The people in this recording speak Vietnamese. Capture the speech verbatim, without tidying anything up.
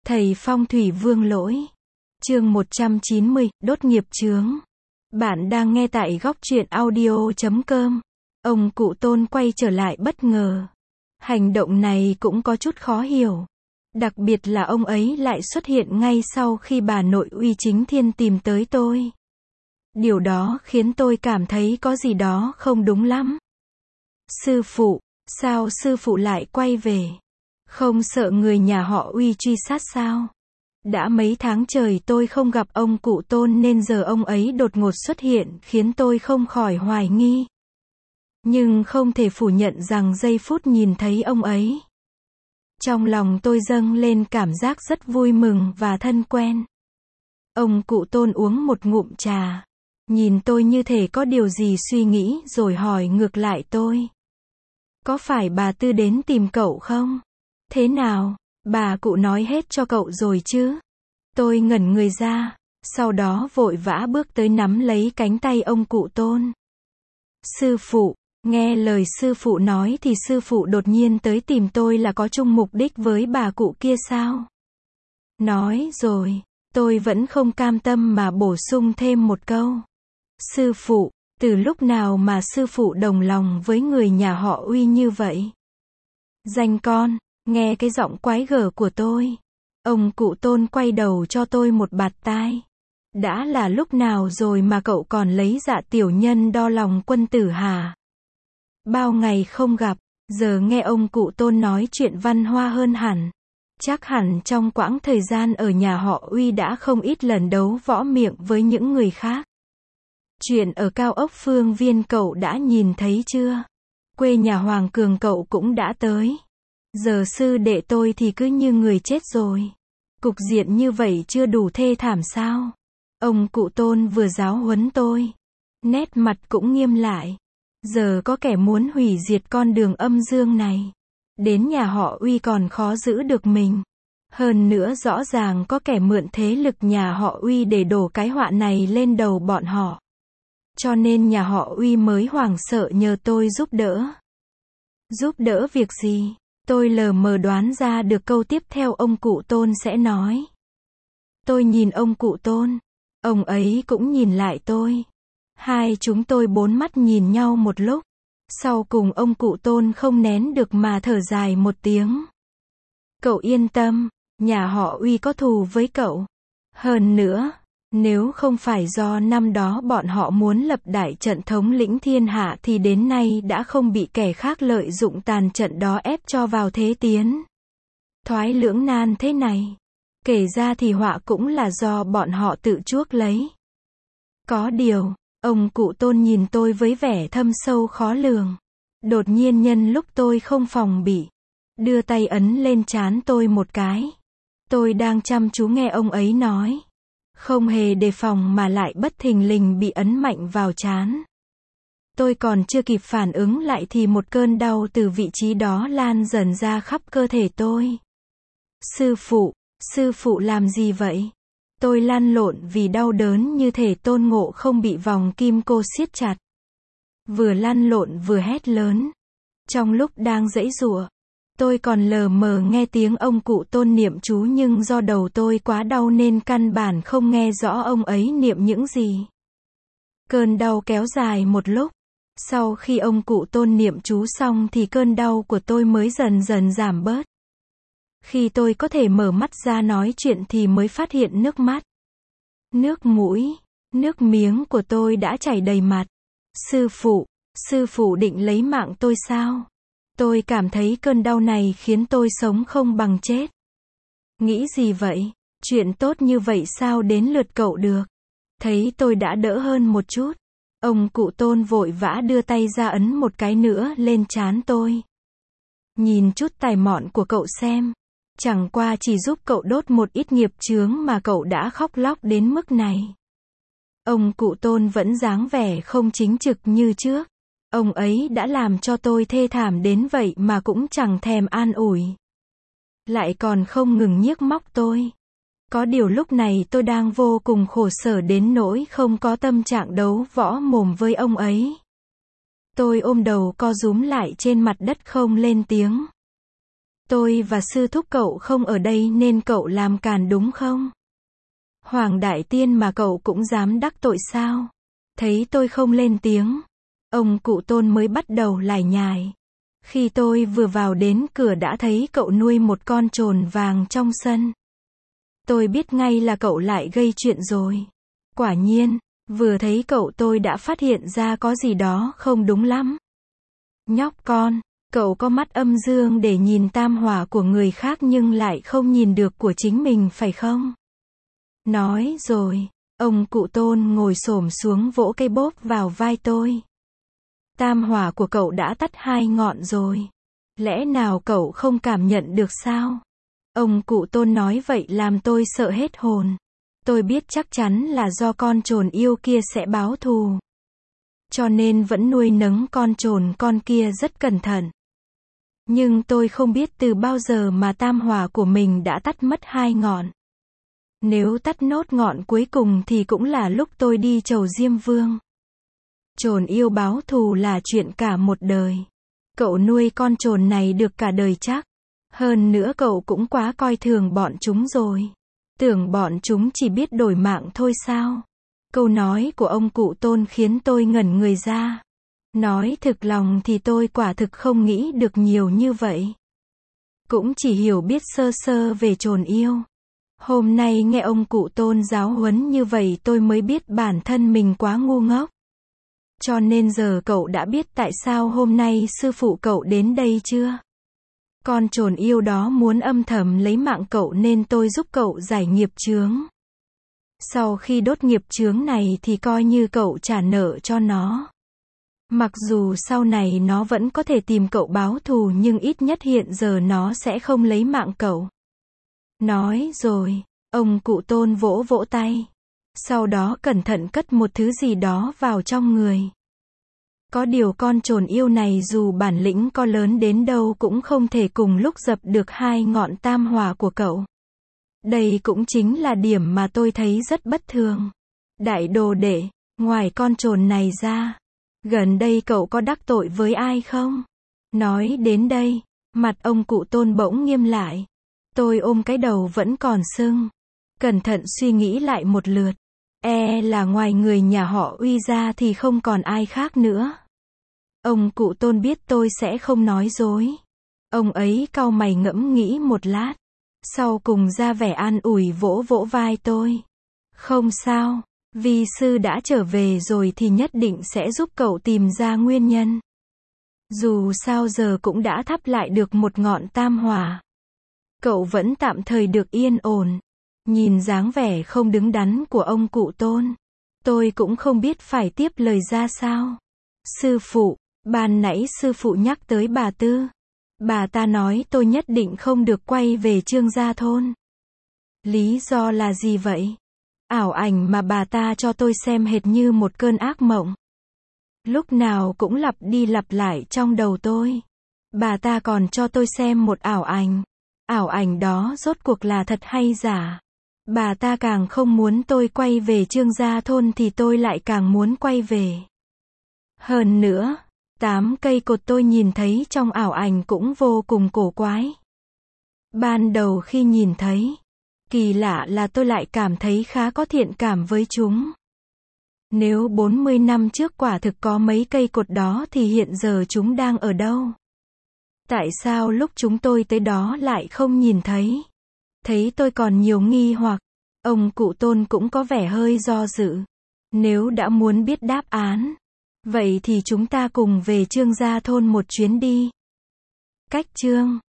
Thầy phong thủy Vương Lỗi. Chương một trăm chín mươi, đốt nghiệp chướng. Bạn đang nghe tại góc truyện audio chấm com. Ông cụ Tôn quay trở lại bất ngờ. Hành động này cũng có chút khó hiểu. Đặc biệt là ông ấy lại xuất hiện ngay sau khi bà nội Uy Chính Thiên tìm tới tôi. Điều đó khiến tôi cảm thấy có gì đó không đúng lắm. Sư phụ, sao sư phụ lại quay về? Không sợ người nhà họ Uy truy sát sao? Đã mấy tháng trời tôi không gặp ông cụ Tôn nên giờ ông ấy đột ngột xuất hiện khiến tôi không khỏi hoài nghi. Nhưng không thể phủ nhận rằng giây phút nhìn thấy ông ấy, trong lòng tôi dâng lên cảm giác rất vui mừng và thân quen. Ông cụ Tôn uống một ngụm trà, nhìn tôi như thể có điều gì suy nghĩ rồi hỏi ngược lại tôi. Có phải bà Tư đến tìm cậu không? Thế nào, bà cụ nói hết cho cậu rồi chứ? Tôi ngẩn người ra, sau đó vội vã bước tới nắm lấy cánh tay ông cụ Tôn. Sư phụ, nghe lời sư phụ nói thì sư phụ đột nhiên tới tìm tôi là có chung mục đích với bà cụ kia sao? Nói rồi, tôi vẫn không cam tâm mà bổ sung thêm một câu. Sư phụ, từ lúc nào mà sư phụ đồng lòng với người nhà họ Uy như vậy? Danh con. Nghe cái giọng quái gở của tôi, ông cụ Tôn quay đầu cho tôi một bạt tai. Đã là lúc nào rồi mà cậu còn lấy dạ tiểu nhân đo lòng quân tử hả? Bao ngày không gặp, giờ nghe ông cụ Tôn nói chuyện văn hoa hơn hẳn. Chắc hẳn trong quãng thời gian ở nhà họ Uy đã không ít lần đấu võ miệng với những người khác. Chuyện ở cao ốc Phương Viên cậu đã nhìn thấy chưa? Quê nhà Hoàng Cường cậu cũng đã tới. Giờ sư đệ tôi thì cứ như người chết rồi. Cục diện như vậy chưa đủ thê thảm sao? Ông cụ Tôn vừa giáo huấn tôi, nét mặt cũng nghiêm lại. Giờ có kẻ muốn hủy diệt con đường âm dương này. Đến nhà họ Uy còn khó giữ được mình. Hơn nữa rõ ràng có kẻ mượn thế lực nhà họ Uy để đổ cái họa này lên đầu bọn họ. Cho nên nhà họ Uy mới hoảng sợ nhờ tôi giúp đỡ. Giúp đỡ việc gì? Tôi lờ mờ đoán ra được câu tiếp theo ông cụ Tôn sẽ nói. Tôi nhìn ông cụ Tôn, ông ấy cũng nhìn lại tôi. Hai chúng tôi bốn mắt nhìn nhau một lúc. Sau cùng ông cụ Tôn không nén được mà thở dài một tiếng. Cậu yên tâm, nhà họ Uy có thù với cậu. Hơn nữa, nếu không phải do năm đó bọn họ muốn lập đại trận thống lĩnh thiên hạ thì đến nay đã không bị kẻ khác lợi dụng tàn trận đó ép cho vào thế tiến thoái lưỡng nan thế này. Kể ra thì họa cũng là do bọn họ tự chuốc lấy. Có điều, ông cụ Tôn nhìn tôi với vẻ thâm sâu khó lường. Đột nhiên nhân lúc tôi không phòng bị, đưa tay ấn lên trán tôi một cái. Tôi đang chăm chú nghe ông ấy nói. Không hề đề phòng mà lại bất thình lình bị ấn mạnh vào trán. Tôi còn chưa kịp phản ứng lại thì một cơn đau từ vị trí đó lan dần ra khắp cơ thể tôi. Sư phụ, sư phụ làm gì vậy? Tôi lăn lộn vì đau đớn như thể Tôn Ngộ không bị vòng kim cô siết chặt. Vừa lăn lộn vừa hét lớn. Trong lúc đang giãy giụa, tôi còn lờ mờ nghe tiếng ông cụ Tôn niệm chú nhưng do đầu tôi quá đau nên căn bản không nghe rõ ông ấy niệm những gì. Cơn đau kéo dài một lúc. Sau khi ông cụ Tôn niệm chú xong thì cơn đau của tôi mới dần dần giảm bớt. Khi tôi có thể mở mắt ra nói chuyện thì mới phát hiện nước mắt, nước mũi, nước miếng của tôi đã chảy đầy mặt. Sư phụ, sư phụ định lấy mạng tôi sao? Tôi cảm thấy cơn đau này khiến tôi sống không bằng chết. Nghĩ gì vậy? Chuyện tốt như vậy sao đến lượt cậu được? Thấy tôi đã đỡ hơn một chút, ông cụ Tôn vội vã đưa tay ra ấn một cái nữa lên trán tôi. Nhìn chút tài mọn của cậu xem. Chẳng qua chỉ giúp cậu đốt một ít nghiệp chướng mà cậu đã khóc lóc đến mức này. Ông cụ Tôn vẫn dáng vẻ không chính trực như trước. Ông ấy đã làm cho tôi thê thảm đến vậy mà cũng chẳng thèm an ủi. Lại còn không ngừng nhiếc móc tôi. Có điều lúc này tôi đang vô cùng khổ sở đến nỗi không có tâm trạng đấu võ mồm với ông ấy. Tôi ôm đầu co rúm lại trên mặt đất không lên tiếng. Tôi và sư thúc cậu không ở đây nên cậu làm càn đúng không? Hoàng đại tiên mà cậu cũng dám đắc tội sao? Thấy tôi không lên tiếng, ông cụ Tôn mới bắt đầu lải nhải. Khi tôi vừa vào đến cửa đã thấy cậu nuôi một con trồn vàng trong sân. Tôi biết ngay là cậu lại gây chuyện rồi. Quả nhiên, vừa thấy cậu tôi đã phát hiện ra có gì đó không đúng lắm. Nhóc con, cậu có mắt âm dương để nhìn tam hỏa của người khác nhưng lại không nhìn được của chính mình phải không? Nói rồi, ông cụ Tôn ngồi xổm xuống vỗ cây bóp vào vai tôi. Tam hỏa của cậu đã tắt hai ngọn rồi. Lẽ nào cậu không cảm nhận được sao? Ông cụ Tôn nói vậy làm tôi sợ hết hồn. Tôi biết chắc chắn là do con trồn yêu kia sẽ báo thù. Cho nên vẫn nuôi nấng con trồn con kia rất cẩn thận. Nhưng tôi không biết từ bao giờ mà tam hỏa của mình đã tắt mất hai ngọn. Nếu tắt nốt ngọn cuối cùng thì cũng là lúc tôi đi chầu Diêm Vương. Trồn yêu báo thù là chuyện cả một đời. Cậu nuôi con trồn này được cả đời chắc. Hơn nữa cậu cũng quá coi thường bọn chúng rồi. Tưởng bọn chúng chỉ biết đổi mạng thôi sao? Câu nói của ông cụ Tôn khiến tôi ngẩn người ra. Nói thực lòng thì tôi quả thực không nghĩ được nhiều như vậy. Cũng chỉ hiểu biết sơ sơ về trồn yêu. Hôm nay nghe ông cụ Tôn giáo huấn như vậy tôi mới biết bản thân mình quá ngu ngốc. Cho nên giờ cậu đã biết tại sao hôm nay sư phụ cậu đến đây chưa? Con trồn yêu đó muốn âm thầm lấy mạng cậu nên tôi giúp cậu giải nghiệp chướng. Sau khi đốt nghiệp chướng này thì coi như cậu trả nợ cho nó. Mặc dù sau này nó vẫn có thể tìm cậu báo thù nhưng ít nhất hiện giờ nó sẽ không lấy mạng cậu. Nói rồi, ông cụ Tôn vỗ vỗ tay. Sau đó cẩn thận cất một thứ gì đó vào trong người. Có điều con trồn yêu này dù bản lĩnh có lớn đến đâu cũng không thể cùng lúc dập được hai ngọn tam hỏa của cậu. Đây cũng chính là điểm mà tôi thấy rất bất thường. Đại đồ đệ, ngoài con trồn này ra, gần đây cậu có đắc tội với ai không? Nói đến đây, mặt ông cụ Tôn bỗng nghiêm lại. Tôi ôm cái đầu vẫn còn sưng. Cẩn thận suy nghĩ lại một lượt. E là ngoài người nhà họ Uy ra thì không còn ai khác nữa. Ông cụ Tôn biết tôi sẽ không nói dối. Ông ấy cau mày ngẫm nghĩ một lát. Sau cùng ra vẻ an ủi vỗ vỗ vai tôi. Không sao, vi sư đã trở về rồi thì nhất định sẽ giúp cậu tìm ra nguyên nhân. Dù sao giờ cũng đã thắp lại được một ngọn tam hỏa. Cậu vẫn tạm thời được yên ổn. Nhìn dáng vẻ không đứng đắn của ông cụ Tôn, tôi cũng không biết phải tiếp lời ra sao. Sư phụ, ban nãy sư phụ nhắc tới bà Tư. Bà ta nói tôi nhất định không được quay về Trương Gia Thôn. Lý do là gì vậy? Ảo ảnh mà bà ta cho tôi xem hệt như một cơn ác mộng. Lúc nào cũng lặp đi lặp lại trong đầu tôi. Bà ta còn cho tôi xem một ảo ảnh. Ảo ảnh đó rốt cuộc là thật hay giả? Bà ta càng không muốn tôi quay về Trương Gia Thôn thì tôi lại càng muốn quay về. Hơn nữa, tám cây cột tôi nhìn thấy trong ảo ảnh cũng vô cùng cổ quái. Ban đầu khi nhìn thấy, kỳ lạ là tôi lại cảm thấy khá có thiện cảm với chúng. Nếu bốn mươi năm trước quả thực có mấy cây cột đó thì hiện giờ chúng đang ở đâu? Tại sao lúc chúng tôi tới đó lại không nhìn thấy? Thấy tôi còn nhiều nghi hoặc, ông cụ Tôn cũng có vẻ hơi do dự. Nếu đã muốn biết đáp án, vậy thì chúng ta cùng về Trương Gia Thôn một chuyến đi. Cách chương